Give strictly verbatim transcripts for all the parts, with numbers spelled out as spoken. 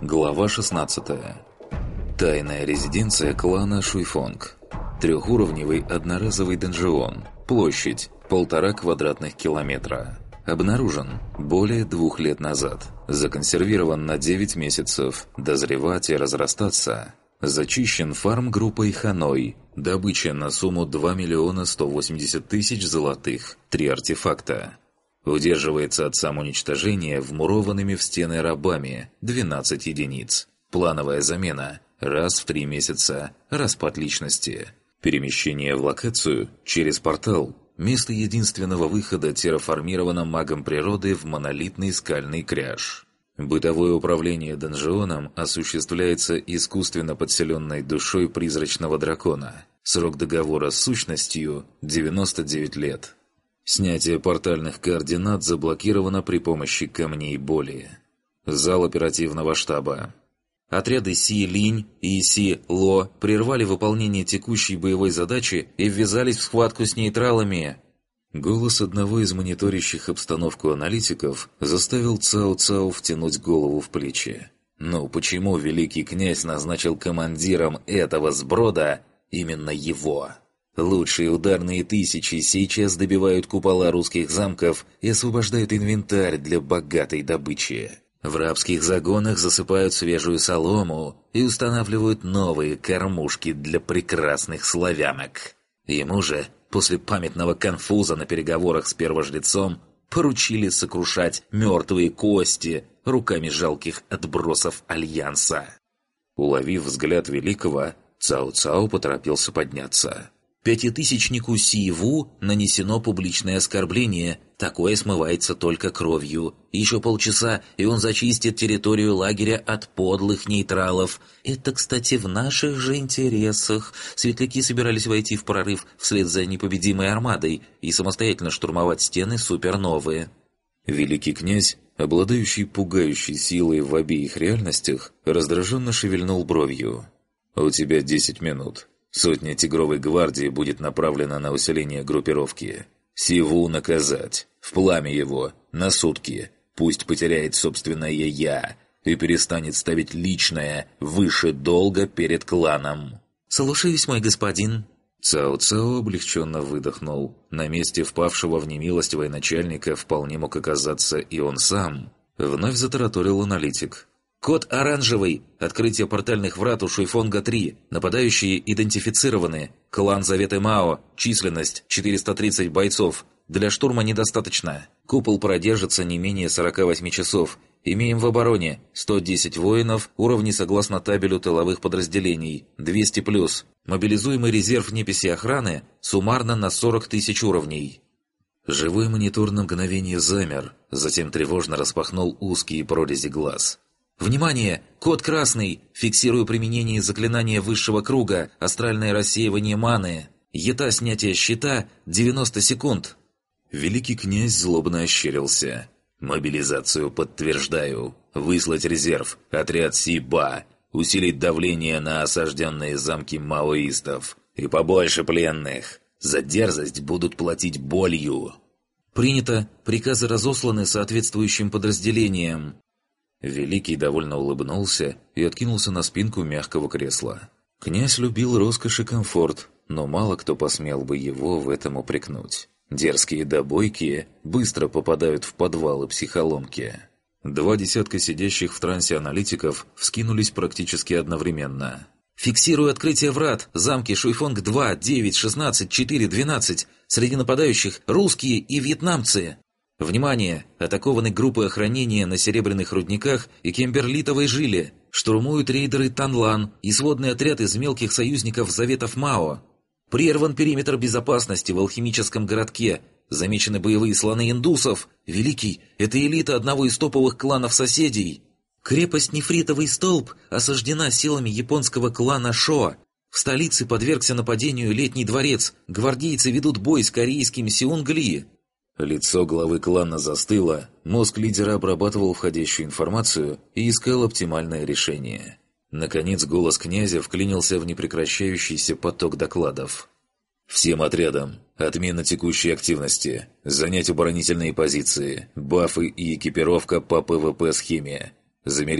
Глава шестнадцатая. Тайная резиденция клана Шуйфонг. Трехуровневый одноразовый донжион. Площадь полтора квадратных километра. Обнаружен более двух лет назад. Законсервирован на девять месяцев. Дозревать и разрастаться. Зачищен фарм-группой Ханой. Добыча на сумму два миллиона сто восемьдесят тысяч золотых. Три артефакта. Удерживается от самоуничтожения вмурованными в стены рабами двенадцать единиц. Плановая замена раз в три месяца. Распад личности. Перемещение в локацию через портал. Место единственного выхода терраформировано магом природы в монолитный скальный кряж. Бытовое управление донжионом осуществляется искусственно подселенной душой призрачного дракона. Срок договора с сущностью – девяносто девять лет. Снятие портальных координат заблокировано при помощи камней боли. Зал оперативного штаба. Отряды Си-Линь и Си-Ло прервали выполнение текущей боевой задачи и ввязались в схватку с нейтралами. Голос одного из мониторящих обстановку аналитиков заставил Цао-Цао втянуть голову в плечи. Ну почему великий князь назначил командиром этого сброда именно его? Лучшие ударные тысячи сейчас добивают купола русских замков и освобождают инвентарь для богатой добычи. В рабских загонах засыпают свежую солому и устанавливают новые кормушки для прекрасных славянок. Ему же, после памятного конфуза на переговорах с первожрецом, поручили сокрушать мертвые кости руками жалких отбросов Альянса. Уловив взгляд Великого, Цао-Цао поторопился подняться. Пятитысячнику Си-Ву нанесено публичное оскорбление. Такое смывается только кровью. Еще полчаса, и он зачистит территорию лагеря от подлых нейтралов. Это, кстати, в наших же интересах. Светляки собирались войти в прорыв вслед за непобедимой армадой и самостоятельно штурмовать стены суперновые. Великий князь, обладающий пугающей силой в обеих реальностях, раздраженно шевельнул бровью. «У тебя десять минут». Сотня Тигровой гвардии будет направлена на усиление группировки. Сиву наказать, в пламя его, на сутки. Пусть потеряет собственное «я» и перестанет ставить личное выше долга перед кланом. «Слушаюсь, мой господин». Цао-Цао облегченно выдохнул. На месте впавшего в немилость военачальника вполне мог оказаться и он сам. Вновь затараторил аналитик. «Код оранжевый. Открытие портальных врат у Шуйфонга три. Нападающие идентифицированы. Клан Заветы Мао. Численность четыреста тридцать бойцов. Для штурма недостаточно. Купол продержится не менее сорока восьми часов. Имеем в обороне сто десять воинов, уровни согласно табелю тыловых подразделений. двести плюс. Мобилизуемый резерв неписи охраны суммарно на сорок тысяч уровней». Живой монитор на мгновение замер, затем тревожно распахнул узкие прорези глаз. «Внимание! Код красный! Фиксирую применение заклинания высшего круга, астральное рассеивание маны. Ета снятия щита девяносто секунд». Великий князь злобно ощерился. «Мобилизацию подтверждаю. Выслать резерв, отряд Си-Ба. Усилить давление на осажденные замки маоистов. И побольше пленных. За дерзость будут платить болью». «Принято. Приказы разосланы соответствующим подразделениям». Великий довольно улыбнулся и откинулся на спинку мягкого кресла. Князь любил роскошь и комфорт, но мало кто посмел бы его в этом упрекнуть. Дерзкие да бойкие быстро попадают в подвалы психоломки. Два десятка сидящих в трансе аналитиков вскинулись практически одновременно. «Фиксирую открытие врат. Замки Шуйфонг два, девять, шестнадцать, четыре, двенадцать. Среди нападающих русские и вьетнамцы. Внимание! Атакованы группы охранения на Серебряных рудниках и Кемберлитовой жиле. Штурмуют рейдеры Танлан и сводный отряд из мелких союзников Заветов Мао. Прерван периметр безопасности в алхимическом городке. Замечены боевые слоны индусов. Великий – это элита одного из топовых кланов соседей. Крепость Нефритовый столб осаждена силами японского клана Шо. В столице подвергся нападению Летний дворец. Гвардейцы ведут бой с корейским Сеунгли». Лицо главы клана застыло, мозг лидера обрабатывал входящую информацию и искал оптимальное решение. Наконец голос князя вклинился в непрекращающийся поток докладов. «Всем отрядам! Отмена текущей активности! Занять оборонительные позиции! Бафы и экипировка по ПВП-схеме! Замереть!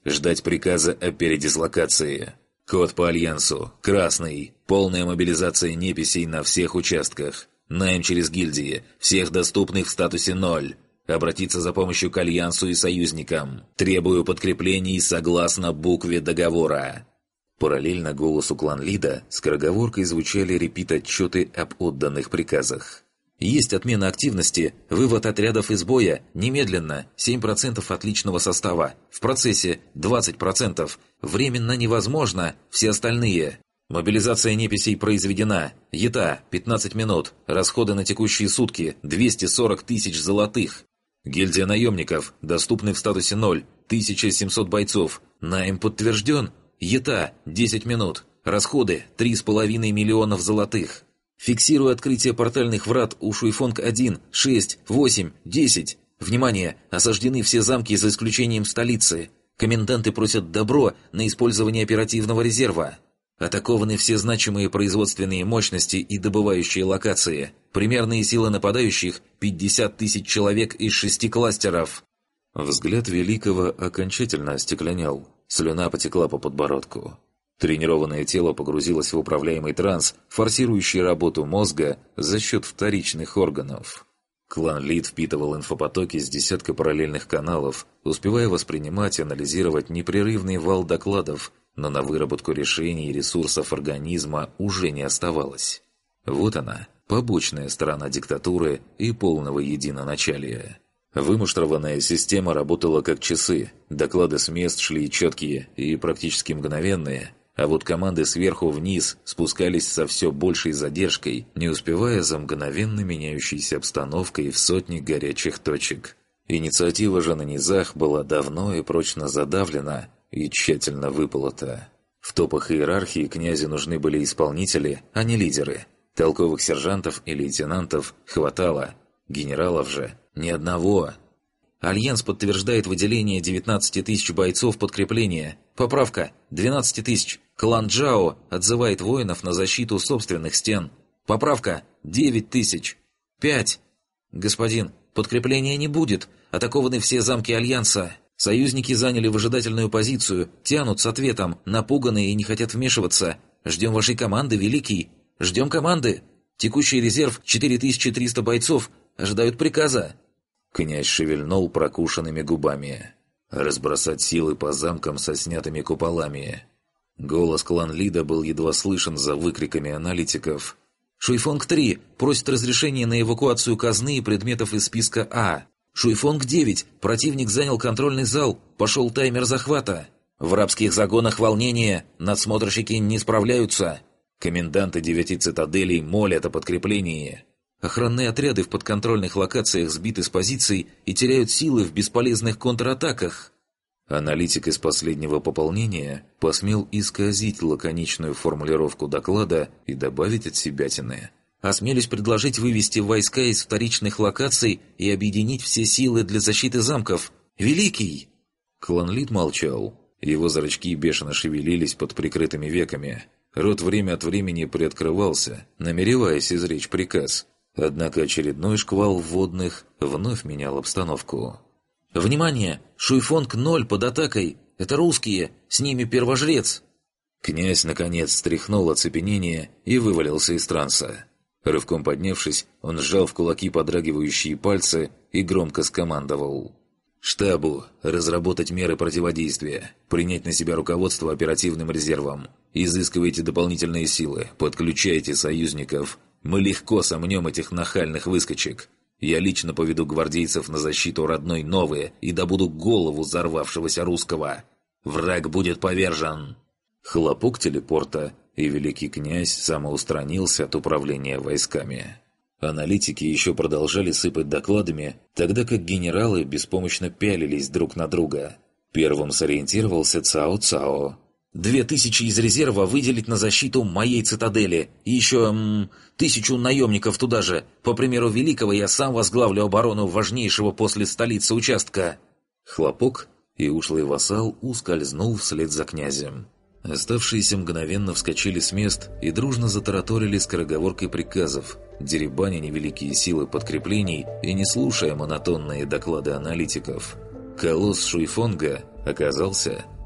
Ждать приказа о передислокации. Код по Альянсу. Красный. Полная мобилизация неписей на всех участках. Найм через гильдии. Всех доступных в статусе ноль. Обратиться за помощью к Альянсу и союзникам. Требую подкреплений согласно букве договора». Параллельно голосу клан-лида скороговоркой звучали репит-отчеты об отданных приказах. Есть отмена активности, вывод отрядов из боя, немедленно, семь процентов от личного состава, в процессе двадцать процентов, временно невозможно, все остальные. Мобилизация неписей произведена, ЕТА пятнадцать минут, расходы на текущие сутки двести сорок тысяч золотых. Гильдия наемников, доступны в статусе ноль, тысяча семьсот бойцов, найм подтвержден, ЕТА десять минут, расходы три с половиной миллионов золотых. Фиксирую открытие портальных врат у Шуйфонг один, шесть, восемь, десять. Внимание! Осаждены все замки за исключением столицы. Коменданты просят добро на использование оперативного резерва. Атакованы все значимые производственные мощности и добывающие локации. Примерные силы нападающих – пятьдесят тысяч человек из шести кластеров. Взгляд Великого окончательно остекленел. Слюна потекла по подбородку. Тренированное тело погрузилось в управляемый транс, форсирующий работу мозга за счет вторичных органов. Клан-лид впитывал инфопотоки с десятка параллельных каналов, успевая воспринимать и анализировать непрерывный вал докладов, но на выработку решений и ресурсов организма уже не оставалось. Вот она, побочная сторона диктатуры и полного единоначалия. Вымуштрованная система работала как часы, доклады с мест шли четкие и практически мгновенные, а вот команды сверху вниз спускались со все большей задержкой, не успевая за мгновенно меняющейся обстановкой в сотни горячих точек. Инициатива же на низах была давно и прочно задавлена и тщательно выполота. В топах иерархии князю нужны были исполнители, а не лидеры. Толковых сержантов и лейтенантов хватало, генералов же ни одного. Альянс подтверждает выделение девятнадцати тысяч бойцов подкрепления. Поправка – двенадцать тысяч. Клан Джао отзывает воинов на защиту собственных стен. Поправка – девять тысяч. пять. Господин, подкрепления не будет. Атакованы все замки Альянса. Союзники заняли выжидательную позицию, тянут с ответом, напуганные и не хотят вмешиваться. Ждем вашей команды, Великий. Ждем команды. Текущий резерв четыре тысячи триста бойцов. Ожидают приказа. Князь шевельнул прокушенными губами. Разбросать силы по замкам со снятыми куполами. Голос клан-лида был едва слышен за выкриками аналитиков. Шуйфонг три просит разрешения на эвакуацию казны и предметов из списка А. Шуйфонг девять. Противник занял контрольный зал. Пошел таймер захвата. В рабских загонах волнение. Надсмотрщики не справляются. Коменданты девяти цитаделей молят о подкреплении. Охранные отряды в подконтрольных локациях сбиты с позиций и теряют силы в бесполезных контратаках. Аналитик из последнего пополнения посмел исказить лаконичную формулировку доклада и добавить от себятины. Осмелюсь предложить вывести войска из вторичных локаций и объединить все силы для защиты замков. Великий! Клан-лид молчал. Его зрачки бешено шевелились под прикрытыми веками. Рот время от времени приоткрывался, намереваясь изречь приказ. Однако очередной шквал вводных вновь менял обстановку. «Внимание! Шуйфонг ноль под атакой! Это русские! С ними первожрец!» Князь, наконец, стряхнул оцепенение и вывалился из транса. Рывком поднявшись, он сжал в кулаки подрагивающие пальцы и громко скомандовал. «Штабу разработать меры противодействия, принять на себя руководство оперативным резервом, изыскивайте дополнительные силы, подключайте союзников. Мы легко сомнем этих нахальных выскочек. Я лично поведу гвардейцев на защиту родной Новы и добуду голову взорвавшегося русского. Враг будет повержен!» Хлопок телепорта, и великий князь самоустранился от управления войсками. Аналитики еще продолжали сыпать докладами, тогда как генералы беспомощно пялились друг на друга. Первым сориентировался Цао Цао. «Две тысячи из резерва выделить на защиту моей цитадели. И еще м, тысячу наемников туда же. По примеру Великого я сам возглавлю оборону важнейшего после столицы участка». Хлопок, и ушлый вассал ускользнул вслед за князем. Оставшиеся мгновенно вскочили с мест и дружно затараторили скороговоркой приказов, деребаня невеликие силы подкреплений и не слушая монотонные доклады аналитиков. Колосс Шуйфонга оказался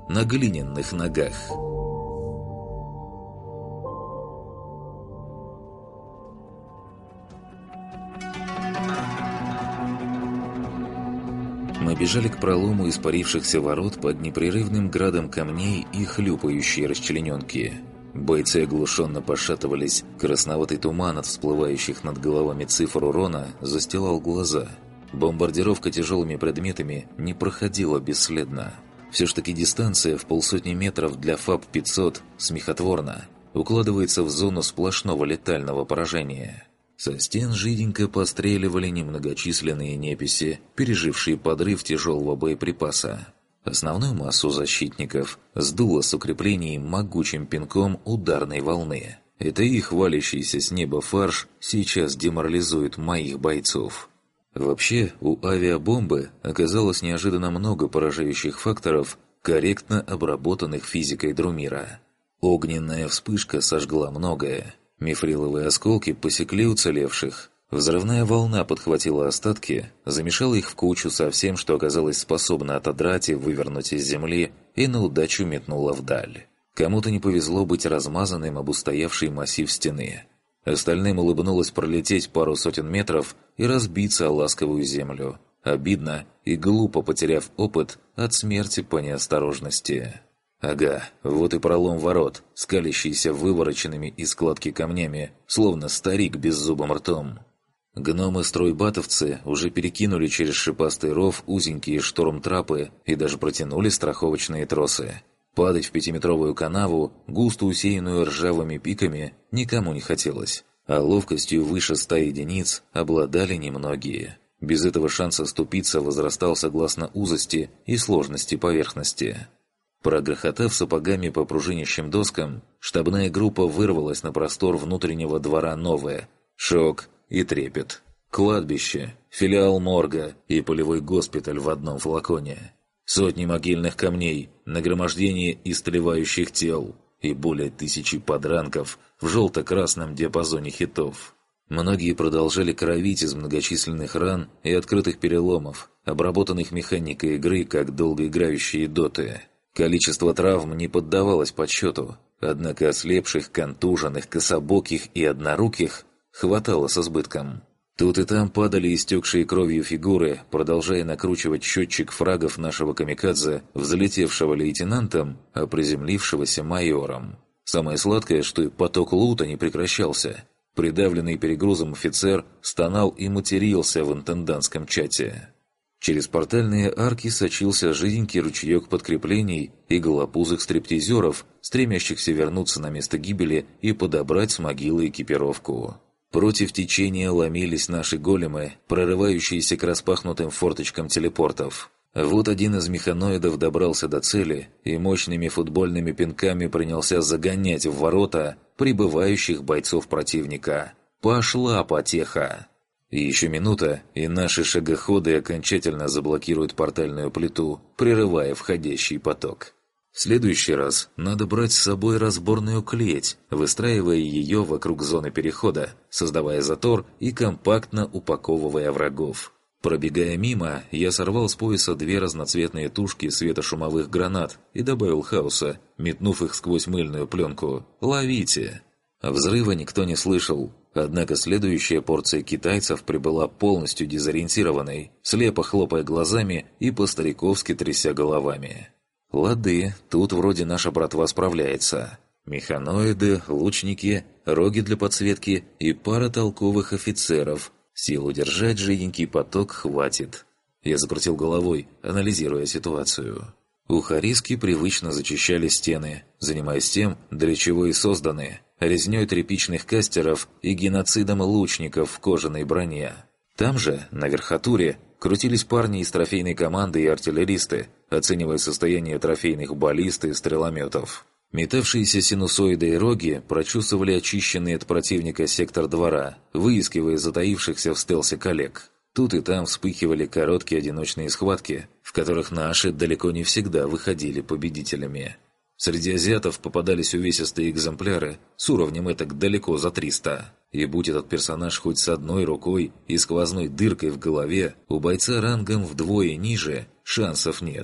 на глиняных ногах. Мы бежали к пролому испарившихся ворот под непрерывным градом камней и хлюпающей расчлененки. Бойцы оглушенно пошатывались, красноватый туман от всплывающих над головами цифр урона застилал глаза. Бомбардировка тяжелыми предметами не проходила бесследно. Все ж таки дистанция в полсотни метров для ФАП пятьсот смехотворна, укладывается в зону сплошного летального поражения. Со стен жиденько постреливали немногочисленные неписи, пережившие подрыв тяжелого боеприпаса. Основную массу защитников сдуло с укреплений могучим пинком ударной волны. Это их валящийся с неба фарш сейчас деморализует моих бойцов. Вообще, у авиабомбы оказалось неожиданно много поражающих факторов, корректно обработанных физикой Друмира. Огненная вспышка сожгла многое. Мифриловые осколки посекли уцелевших. Взрывная волна подхватила остатки, замешала их в кучу со всем, что оказалось способно отодрать и вывернуть из земли, и на удачу метнула вдаль. Кому-то не повезло быть размазанным об устоявший массив стены. Остальным улыбнулось пролететь пару сотен метров и разбиться о ласковую землю. Обидно и глупо, потеряв опыт от смерти по неосторожности. Ага, вот и пролом ворот, скалящийся вывороченными из складки камнями, словно старик беззубым ртом. Гномы-стройбатовцы уже перекинули через шипастый ров узенькие штормтрапы и даже протянули страховочные тросы. Падать в пятиметровую канаву, густо усеянную ржавыми пиками, никому не хотелось, а ловкостью выше ста единиц обладали немногие. Без этого шанс оступиться возрастал согласно узости и сложности поверхности. Прогрохотав сапогами по пружинящим доскам, штабная группа вырвалась на простор внутреннего двора новое. Шок и трепет. Кладбище, филиал морга и полевой госпиталь в одном флаконе. Сотни могильных камней, нагромождение истлевающих тел и более тысячи подранков в желто-красном диапазоне хитов. Многие продолжали кровить из многочисленных ран и открытых переломов, обработанных механикой игры как долгоиграющие доты. Количество травм не поддавалось подсчету, однако ослепших, контуженных, кособоких и одноруких хватало с избытком. Тут и там падали истекшие кровью фигуры, продолжая накручивать счетчик фрагов нашего камикадзе, взлетевшего лейтенантом, а приземлившегося майором. Самое сладкое, что и поток лута не прекращался. Придавленный перегрузом офицер стонал и матерился в интендантском чате. Через портальные арки сочился жиденький ручеек подкреплений и голопузых стриптизеров, стремящихся вернуться на место гибели и подобрать с могилы экипировку. Против течения ломились наши големы, прорывающиеся к распахнутым форточкам телепортов. Вот один из механоидов добрался до цели и мощными футбольными пинками принялся загонять в ворота прибывающих бойцов противника. Пошла потеха! И еще минута, и наши шагоходы окончательно заблокируют портальную плиту, прерывая входящий поток. В следующий раз надо брать с собой разборную клеть, выстраивая ее вокруг зоны перехода, создавая затор и компактно упаковывая врагов. Пробегая мимо, я сорвал с пояса две разноцветные тушки светошумовых гранат и добавил хаоса, метнув их сквозь мыльную пленку. «Ловите!» Взрыва никто не слышал, однако следующая порция китайцев прибыла полностью дезориентированной, слепо хлопая глазами и по-стариковски тряся головами. «Лады, тут вроде наша братва справляется. Механоиды, лучники, роги для подсветки и пара толковых офицеров. Сил удержать жиденький поток хватит». Я закрутил головой, анализируя ситуацию. У Хариски привычно зачищали стены, занимаясь тем, для чего и созданы – резнёй тряпичных кастеров и геноцидом лучников в кожаной броне. Там же, на верхотуре, крутились парни из трофейной команды и артиллеристы, оценивая состояние трофейных баллист и стрелометов. Метавшиеся синусоиды и роги прочесывали очищенный от противника сектор двора, выискивая затаившихся в стелсе коллег. Тут и там вспыхивали короткие одиночные схватки, в которых наши далеко не всегда выходили победителями. Среди азиатов попадались увесистые экземпляры с уровнем этак далеко за триста. И будь этот персонаж хоть с одной рукой и сквозной дыркой в голове, у бойца рангом вдвое ниже шансов нет.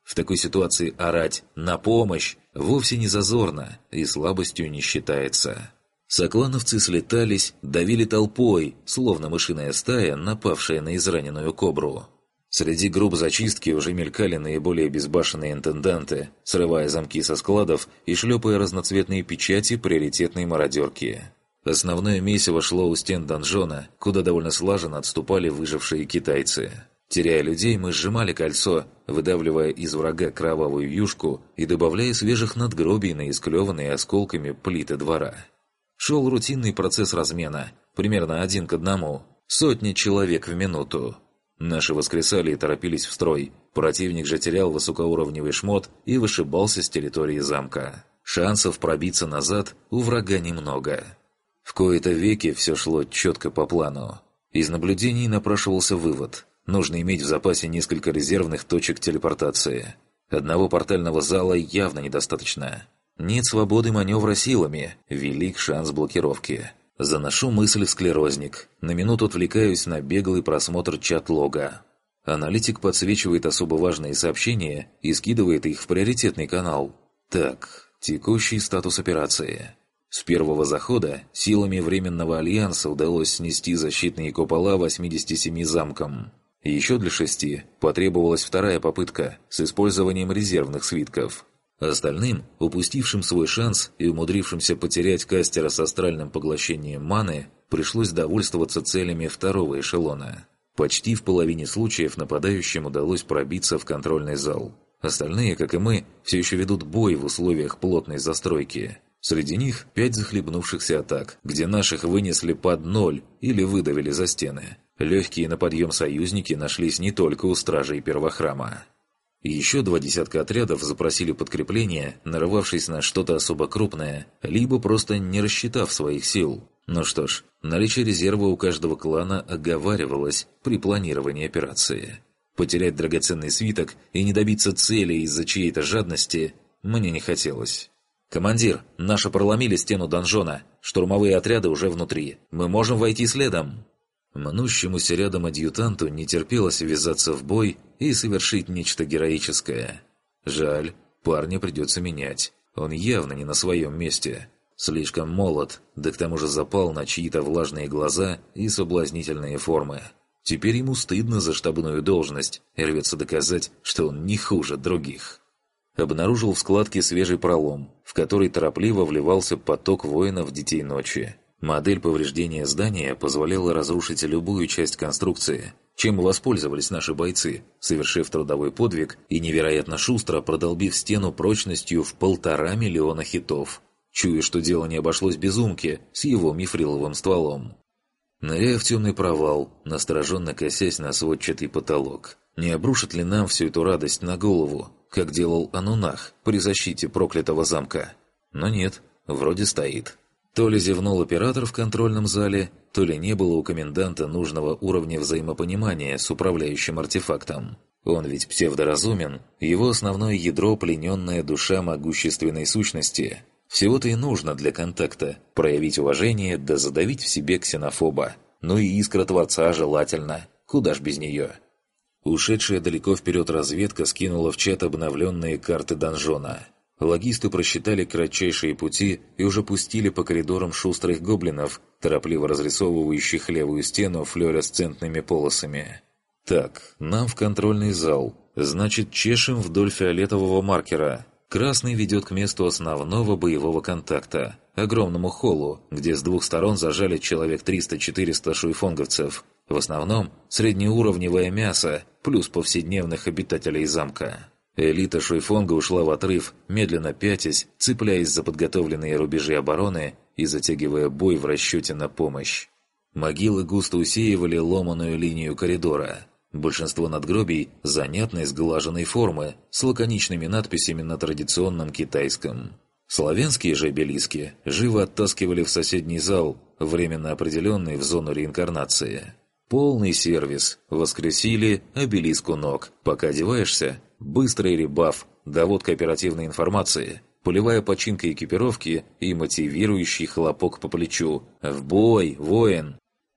В такой ситуации орать «на помощь» вовсе не зазорно и слабостью не считается. Соклановцы слетались, давили толпой, словно мышиная стая, напавшая на израненную кобру. Среди групп зачистки уже мелькали наиболее безбашенные интенданты, срывая замки со складов и шлепая разноцветные печати приоритетной мародерки. Основное месиво шло у стен донжона, куда довольно слаженно отступали выжившие китайцы. Теряя людей, мы сжимали кольцо, выдавливая из врага кровавую юшку и добавляя свежих надгробий на исклеванные осколками плиты двора. Шел рутинный процесс размена, примерно один к одному, сотни человек в минуту. Наши воскресали и торопились в строй, противник же терял высокоуровневый шмот и вышибался с территории замка. Шансов пробиться назад у врага немного. В кои-то веки все шло четко по плану. Из наблюдений напрашивался вывод. Нужно иметь в запасе несколько резервных точек телепортации. Одного портального зала явно недостаточно. Нет свободы маневра силами, велик шанс блокировки. Заношу мысль в склерозник. На минуту отвлекаюсь на беглый просмотр чат-лога. Аналитик подсвечивает особо важные сообщения и скидывает их в приоритетный канал. Так, текущий статус операции. С первого захода силами Временного Альянса удалось снести защитные купола восьмидесяти семи замкам. Еще для шести потребовалась вторая попытка с использованием резервных свитков. Остальным, упустившим свой шанс и умудрившимся потерять кастера с астральным поглощением маны, пришлось довольствоваться целями второго эшелона. Почти в половине случаев нападающим удалось пробиться в контрольный зал. Остальные, как и мы, все еще ведут бой в условиях плотной застройки. Среди них пять захлебнувшихся атак, где наших вынесли под ноль или выдавили за стены. Легкие на подъем союзники нашлись не только у стражей первохрама. Еще два десятка отрядов запросили подкрепление, нарвавшись на что-то особо крупное, либо просто не рассчитав своих сил. Ну что ж, наличие резерва у каждого клана оговаривалось при планировании операции. Потерять драгоценный свиток и не добиться цели из-за чьей-то жадности мне не хотелось. «Командир, наши проломили стену донжона. Штурмовые отряды уже внутри. Мы можем войти следом». Мнущемуся рядом адъютанту не терпелось ввязаться в бой и совершить нечто героическое. Жаль, парня придется менять. Он явно не на своем месте. Слишком молод, да к тому же запал на чьи-то влажные глаза и соблазнительные формы. Теперь ему стыдно за штабную должность и рвется доказать, что он не хуже других. Обнаружил в складке свежий пролом, в который торопливо вливался поток воинов Детей Ночи. Модель повреждения здания позволяла разрушить любую часть конструкции, чем воспользовались наши бойцы, совершив трудовой подвиг и невероятно шустро продолбив стену прочностью в полтора миллиона хитов. Чуя, что дело не обошлось без Умки с его мифриловым стволом. Ныряя в темный провал, настороженно косясь на сводчатый потолок. Не обрушит ли нам всю эту радость на голову, как делал Анунах при защите проклятого замка? Но нет, вроде стоит. То ли зевнул оператор в контрольном зале, то ли не было у коменданта нужного уровня взаимопонимания с управляющим артефактом. Он ведь псевдоразумен, его основное ядро – плененная душа могущественной сущности. Всего-то и нужно для контакта – проявить уважение да задавить в себе ксенофоба. Ну и искра Творца желательно, куда ж без нее. Ушедшая далеко вперед разведка скинула в чат обновленные карты донжона. Логисты просчитали кратчайшие пути и уже пустили по коридорам шустрых гоблинов, торопливо разрисовывающих левую стену флуоресцентными полосами. Так, нам в контрольный зал. Значит, чешем вдоль фиолетового маркера. Красный ведет к месту основного боевого контакта, огромному холлу, где с двух сторон зажали человек триста-четыреста шуйфонговцев. В основном среднеуровневое мясо, плюс повседневных обитателей замка. Элита Шуйфонга ушла в отрыв, медленно пятясь, цепляясь за подготовленные рубежи обороны и затягивая бой в расчете на помощь. Могилы густо усеивали ломаную линию коридора. Большинство надгробий занятной сглаженной формы, с лаконичными надписями на традиционном китайском. Славянские же обелиски живо оттаскивали в соседний зал, временно определенный в зону реинкарнации. Полный сервис. Воскресили обелиску ног. Пока одеваешься, быстрый ребаф, доводка оперативной информации, полевая починка экипировки и мотивирующий хлопок по плечу. «В бой, воин!»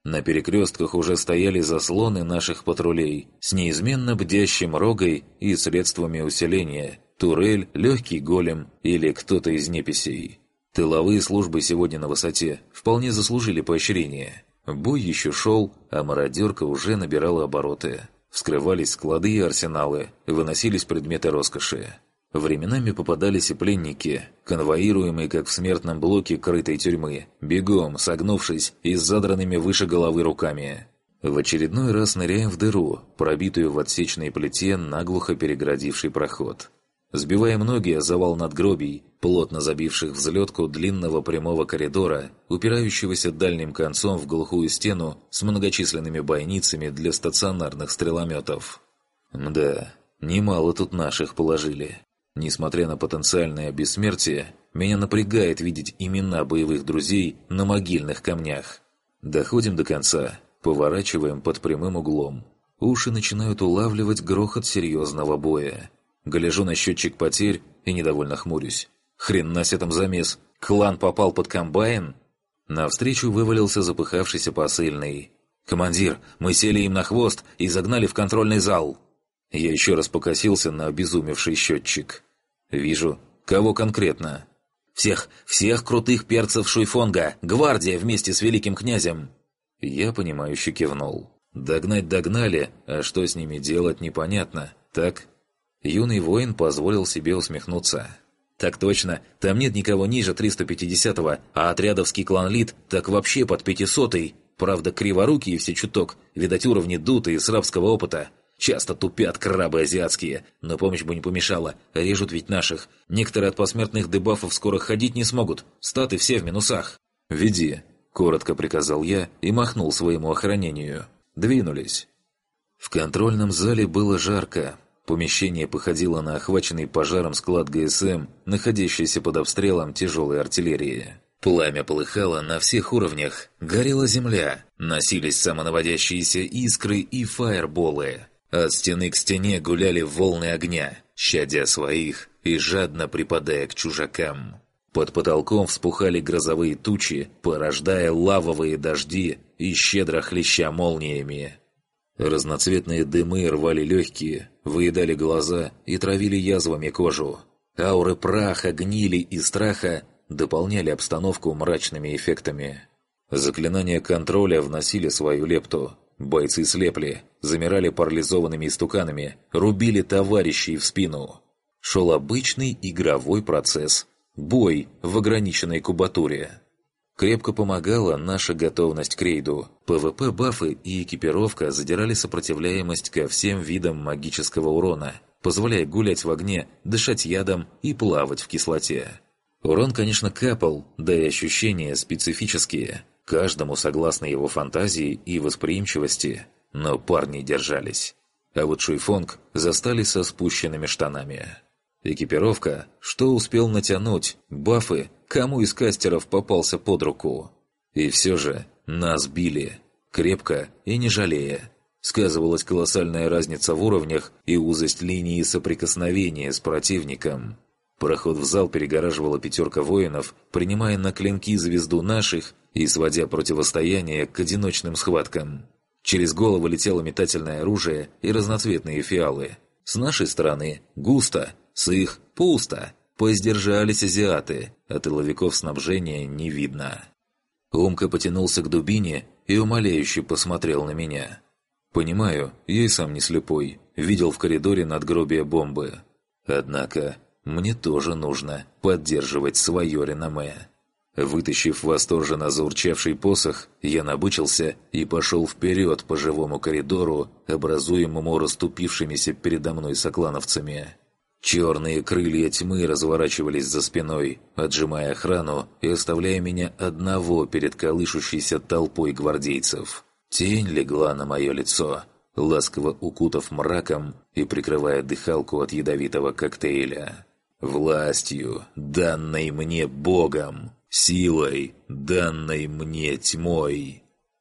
На перекрестках уже стояли заслоны наших патрулей с неизменно бдящим рогой и средствами усиления, турель, легкий голем или кто-то из неписей. Тыловые службы сегодня на высоте вполне заслужили поощрение. Бой еще шел, а мародерка уже набирала обороты. Вскрывались склады и арсеналы, выносились предметы роскоши. Временами попадались и пленники, конвоируемые, как в смертном блоке крытой тюрьмы, бегом, согнувшись и с задранными выше головы руками. В очередной раз ныряем в дыру, пробитую в отсечной плите, наглухо перегородивший проход. Сбиваем ноги о завал надгробий, плотно забивших взлетку длинного прямого коридора, упирающегося дальним концом в глухую стену с многочисленными бойницами для стационарных стрелометов. Мда, немало тут наших положили. Несмотря на потенциальное бессмертие, меня напрягает видеть имена боевых друзей на могильных камнях. Доходим до конца, поворачиваем под прямым углом. Уши начинают улавливать грохот серьезного боя. Гляжу на счетчик потерь и недовольно хмурюсь. Хрена себе там замес! Клан попал под комбайн? Навстречу вывалился запыхавшийся посыльный. «Командир, мы сели им на хвост и загнали в контрольный зал!» Я еще раз покосился на обезумевший счетчик. «Вижу. Кого конкретно?» «Всех, всех крутых перцев Шуйфонга! Гвардия вместе с великим князем!» Я понимающе кивнул. «Догнать догнали, а что с ними делать непонятно, так?» Юный воин позволил себе усмехнуться. «Так точно, там нет никого ниже триста пятидесятого, а отрядовский клан-лид так вообще под пятисотый. Правда, криворукие все чуток, видать уровни дутые с рабского опыта. Часто тупят крабы азиатские, но помощь бы не помешала, режут ведь наших. Некоторые от посмертных дебафов скоро ходить не смогут, статы все в минусах». «Веди», — коротко приказал я и махнул своему охранению. Двинулись. В контрольном зале было жарко. Помещение походило на охваченный пожаром склад ГСМ, находящийся под обстрелом тяжелой артиллерии. Пламя полыхало на всех уровнях, горела земля, носились самонаводящиеся искры и фаерболы. От стены к стене гуляли волны огня, щадя своих и жадно припадая к чужакам. Под потолком вспухали грозовые тучи, порождая лавовые дожди и щедро хлеща молниями. Разноцветные дымы рвали легкие, выедали глаза и травили язвами кожу. Ауры праха, гнили и страха дополняли обстановку мрачными эффектами. Заклинания контроля вносили свою лепту. Бойцы слепли, замирали парализованными истуканами, рубили товарищей в спину. Шел обычный игровой процесс. Бой в ограниченной кубатуре. Крепко помогала наша готовность к рейду. ПВП-бафы и экипировка задирали сопротивляемость ко всем видам магического урона, позволяя гулять в огне, дышать ядом и плавать в кислоте. Урон, конечно, капал, да и ощущения специфические, каждому согласно его фантазии и восприимчивости, но парни держались. А вот Шуйфонг застали со спущенными штанами. Экипировка, что успел натянуть, бафы, кому из кастеров попался под руку. И все же нас били, крепко и не жалея. Сказывалась колоссальная разница в уровнях и узость линии соприкосновения с противником. Проход в зал перегораживала пятерка воинов, принимая на клинки звезду наших и сводя противостояние к одиночным схваткам. Через головы летело метательное оружие и разноцветные фиалы. С нашей стороны густо, с их пусто. Поиздержались азиаты, а тыловиков снабжения не видно. Умка потянулся к дубине и умоляюще посмотрел на меня. Понимаю, я и сам не слепой, видел в коридоре надгробие бомбы. Однако мне тоже нужно поддерживать свое реноме. Вытащив восторженно заурчавший посох, я набычился и пошел вперед по живому коридору, образуемому расступившимися передо мной соклановцами. Черные крылья тьмы разворачивались за спиной, отжимая охрану и оставляя меня одного перед колышущейся толпой гвардейцев. Тень легла на мое лицо, ласково укутав мраком и прикрывая дыхалку от ядовитого коктейля. Властью, данной мне Богом, силой, данной мне тьмой.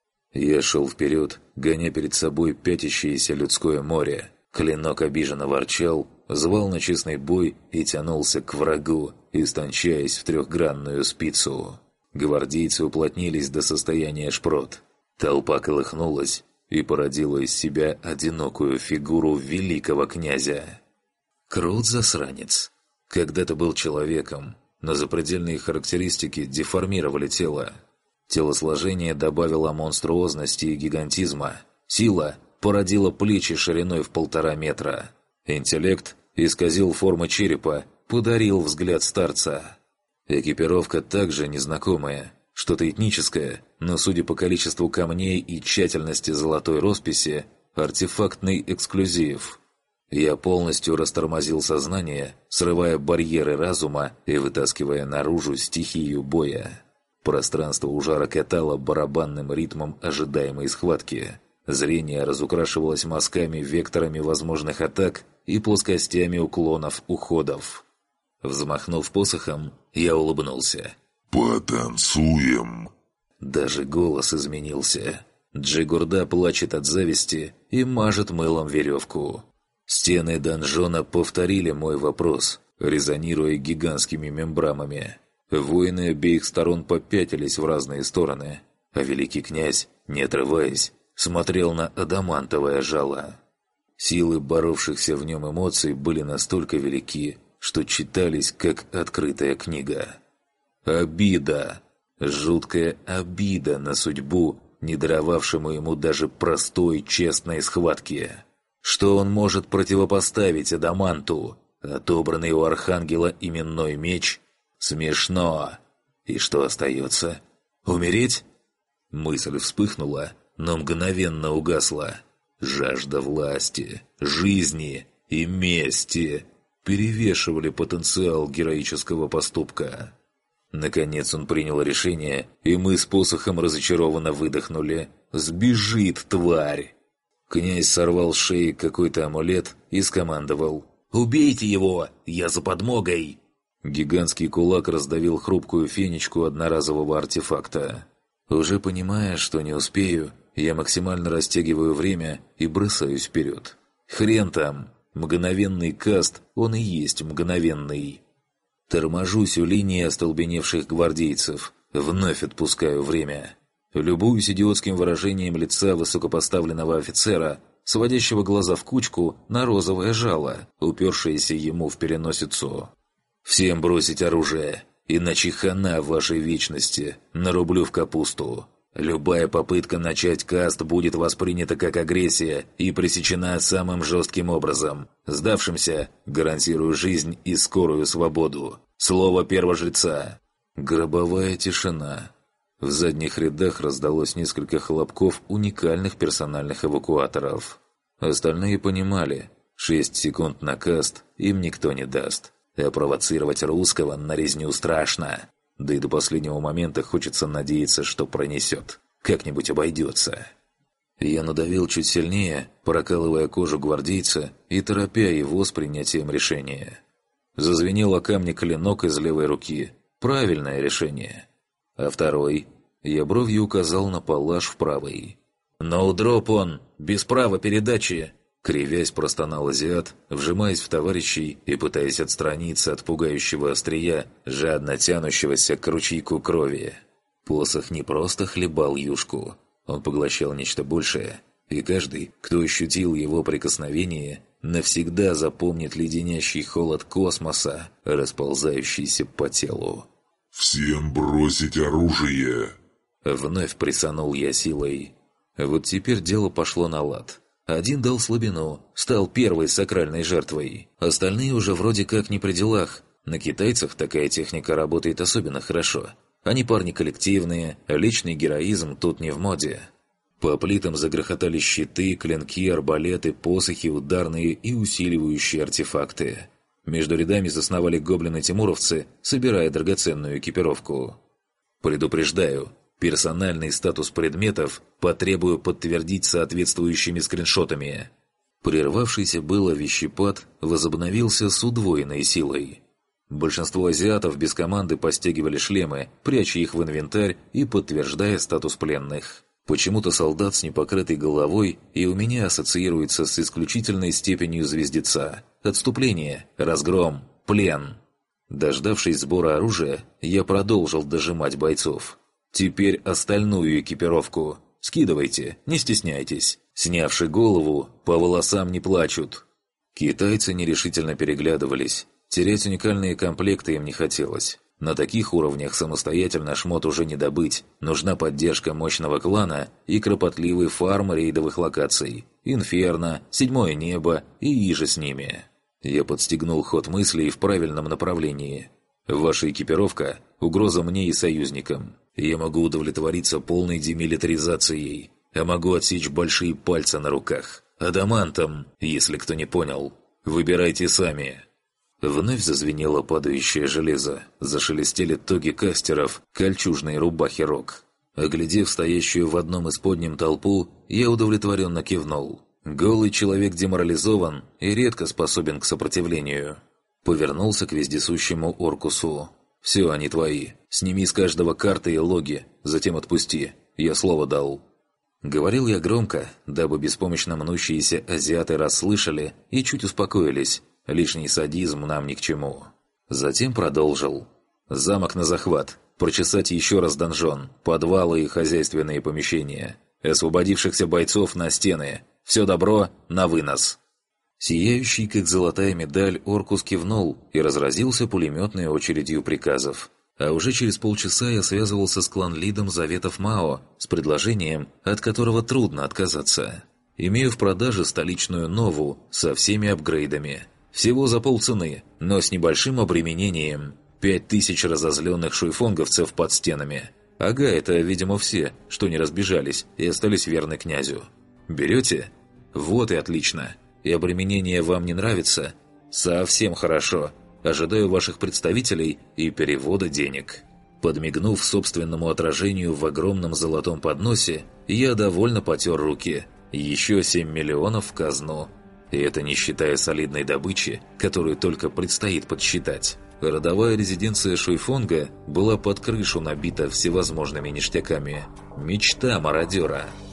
Я шел вперед, гоня перед собой пятящееся людское море. Клинок обиженно ворчал, звал на честный бой и тянулся к врагу, истончаясь в трехгранную спицу. Гвардейцы уплотнились до состояния шпрот. Толпа колыхнулась и породила из себя одинокую фигуру великого князя. Крут засранец. Когда-то был человеком, но запредельные характеристики деформировали тело. Телосложение добавило монструозности и гигантизма. Сила породила плечи шириной в полтора метра. Интеллект исказил формы черепа, подарил взгляд старца. Экипировка также незнакомая, что-то этническое, но судя по количеству камней и тщательности золотой росписи, артефактный эксклюзив. Я полностью растормозил сознание, срывая барьеры разума и вытаскивая наружу стихию боя. Пространство у жара катало барабанным ритмом ожидаемой схватки. Зрение разукрашивалось мазками, векторами возможных атак и плоскостями уклонов, уходов. Взмахнув посохом, я улыбнулся. «Потанцуем!» Даже голос изменился. Джигурда плачет от зависти и мажет мылом веревку. Стены донжона повторили мой вопрос, резонируя гигантскими мембрамами. Воины обеих сторон попятились в разные стороны, а великий князь, не отрываясь, смотрел на адамантовое жало. Силы боровшихся в нем эмоций были настолько велики, что читались как открытая книга. Обида! Жуткая обида на судьбу, не даровавшему ему даже простой честной схватки. Что он может противопоставить адаманту? Отобранный у архангела именной меч? Смешно! И что остается? Умереть? Мысль вспыхнула, но мгновенно угасла. Жажда власти, жизни и мести перевешивали потенциал героического поступка. Наконец он принял решение, и мы с посохом разочарованно выдохнули. «Сбежит, тварь!» Князь сорвал с шеи какой-то амулет и скомандовал: «Убейте его! Я за подмогой!» Гигантский кулак раздавил хрупкую фенечку одноразового артефакта. Уже понимая, что не успею, я максимально растягиваю время и бросаюсь вперед. Хрен там! Мгновенный каст, он и есть мгновенный. Торможусь у линии остолбеневших гвардейцев, вновь отпускаю время. Любуюсь идиотским выражением лица высокопоставленного офицера, сводящего глаза в кучку на розовое жало, упершееся ему в переносицу. «Всем бросить оружие, иначе хана вашей вечности, нарублю в капусту. Любая попытка начать каст будет воспринята как агрессия и пресечена самым жестким образом. Сдавшимся гарантирую жизнь и скорую свободу. Слово первожреца». Гробовая тишина. В задних рядах раздалось несколько хлопков уникальных персональных эвакуаторов. Остальные понимали, шесть секунд на каст им никто не даст. А провоцировать русского на резню страшно. Да и до последнего момента хочется надеяться, что пронесет. Как-нибудь обойдется. Я надавил чуть сильнее, прокалывая кожу гвардейца и торопя его с принятием решения. Зазвенел о камне клинок из левой руки. Правильное решение. А второй? Я бровью указал на палаш в правой. «Ноудроп он! Без права передачи!» Кривясь, простонал азиат, вжимаясь в товарищей и пытаясь отстраниться от пугающего острия, жадно тянущегося к ручейку крови. Посох не просто хлебал юшку, он поглощал нечто большее, и каждый, кто ощутил его прикосновение, навсегда запомнит леденящий холод космоса, расползающийся по телу. «Всем бросить оружие!» Вновь присанул я силой. Вот теперь дело пошло на лад. Один дал слабину, стал первой сакральной жертвой. Остальные уже вроде как не при делах. На китайцах такая техника работает особенно хорошо. Они парни коллективные, личный героизм тут не в моде. По плитам загрохотали щиты, клинки, арбалеты, посохи, ударные и усиливающие артефакты. Между рядами засновали гоблины-тимуровцы, собирая драгоценную экипировку. Предупреждаю, персональный статус предметов потребую подтвердить соответствующими скриншотами. Прервавшийся было вещепад возобновился с удвоенной силой. Большинство азиатов без команды постегивали шлемы, пряча их в инвентарь и подтверждая статус пленных. Почему-то солдат с непокрытой головой и у меня ассоциируется с исключительной степенью звездеца. Отступление, разгром, плен. Дождавшись сбора оружия, я продолжил дожимать бойцов. Теперь остальную экипировку. Скидывайте, не стесняйтесь. Снявши голову, по волосам не плачут». Китайцы нерешительно переглядывались. Терять уникальные комплекты им не хотелось. На таких уровнях самостоятельно шмот уже не добыть. Нужна поддержка мощного клана и кропотливый фарм рейдовых локаций. Инферно, Седьмое небо и иже с ними. Я подстегнул ход мыслей в правильном направлении. Ваша экипировка – угроза мне и союзникам. Я могу удовлетвориться полной демилитаризацией, а могу отсечь большие пальцы на руках. Адамантом, если кто не понял. Выбирайте сами. Вновь зазвенело падающее железо, зашелестели тоги кастеров, кольчужные рубахи рог. Оглядев стоящую в одном из подням толпу, я удовлетворенно кивнул. Голый человек деморализован и редко способен к сопротивлению. Повернулся к вездесущему Оркусу. «Все, они твои. Сними с каждого карты и логи, затем отпусти. Я слово дал». Говорил я громко, дабы беспомощно мнущиеся азиаты расслышали и чуть успокоились. Лишний садизм нам ни к чему. Затем продолжил. «Замок на захват. Прочесать еще раз донжон, подвалы и хозяйственные помещения. Освободившихся бойцов на стены. Все добро на вынос». Сияющий, как золотая медаль, Оркус кивнул и разразился пулеметной очередью приказов. А уже через полчаса я связывался с клан-лидом Заветов Мао с предложением, от которого трудно отказаться. Имею в продаже столичную Нову со всеми апгрейдами. Всего за полцены, но с небольшим обременением. Пять тысяч разозленных шуйфонговцев под стенами. Ага, это, видимо, все, что не разбежались и остались верны князю. Берете? Вот и отлично. И обременение вам не нравится? Совсем хорошо. Ожидаю ваших представителей и перевода денег». Подмигнув собственному отражению в огромном золотом подносе, я довольно потер руки. Еще семь миллионов в казну. И это не считая солидной добычи, которую только предстоит подсчитать. Родовая резиденция Шуйфонга была под крышу набита всевозможными ништяками. Мечта мародера.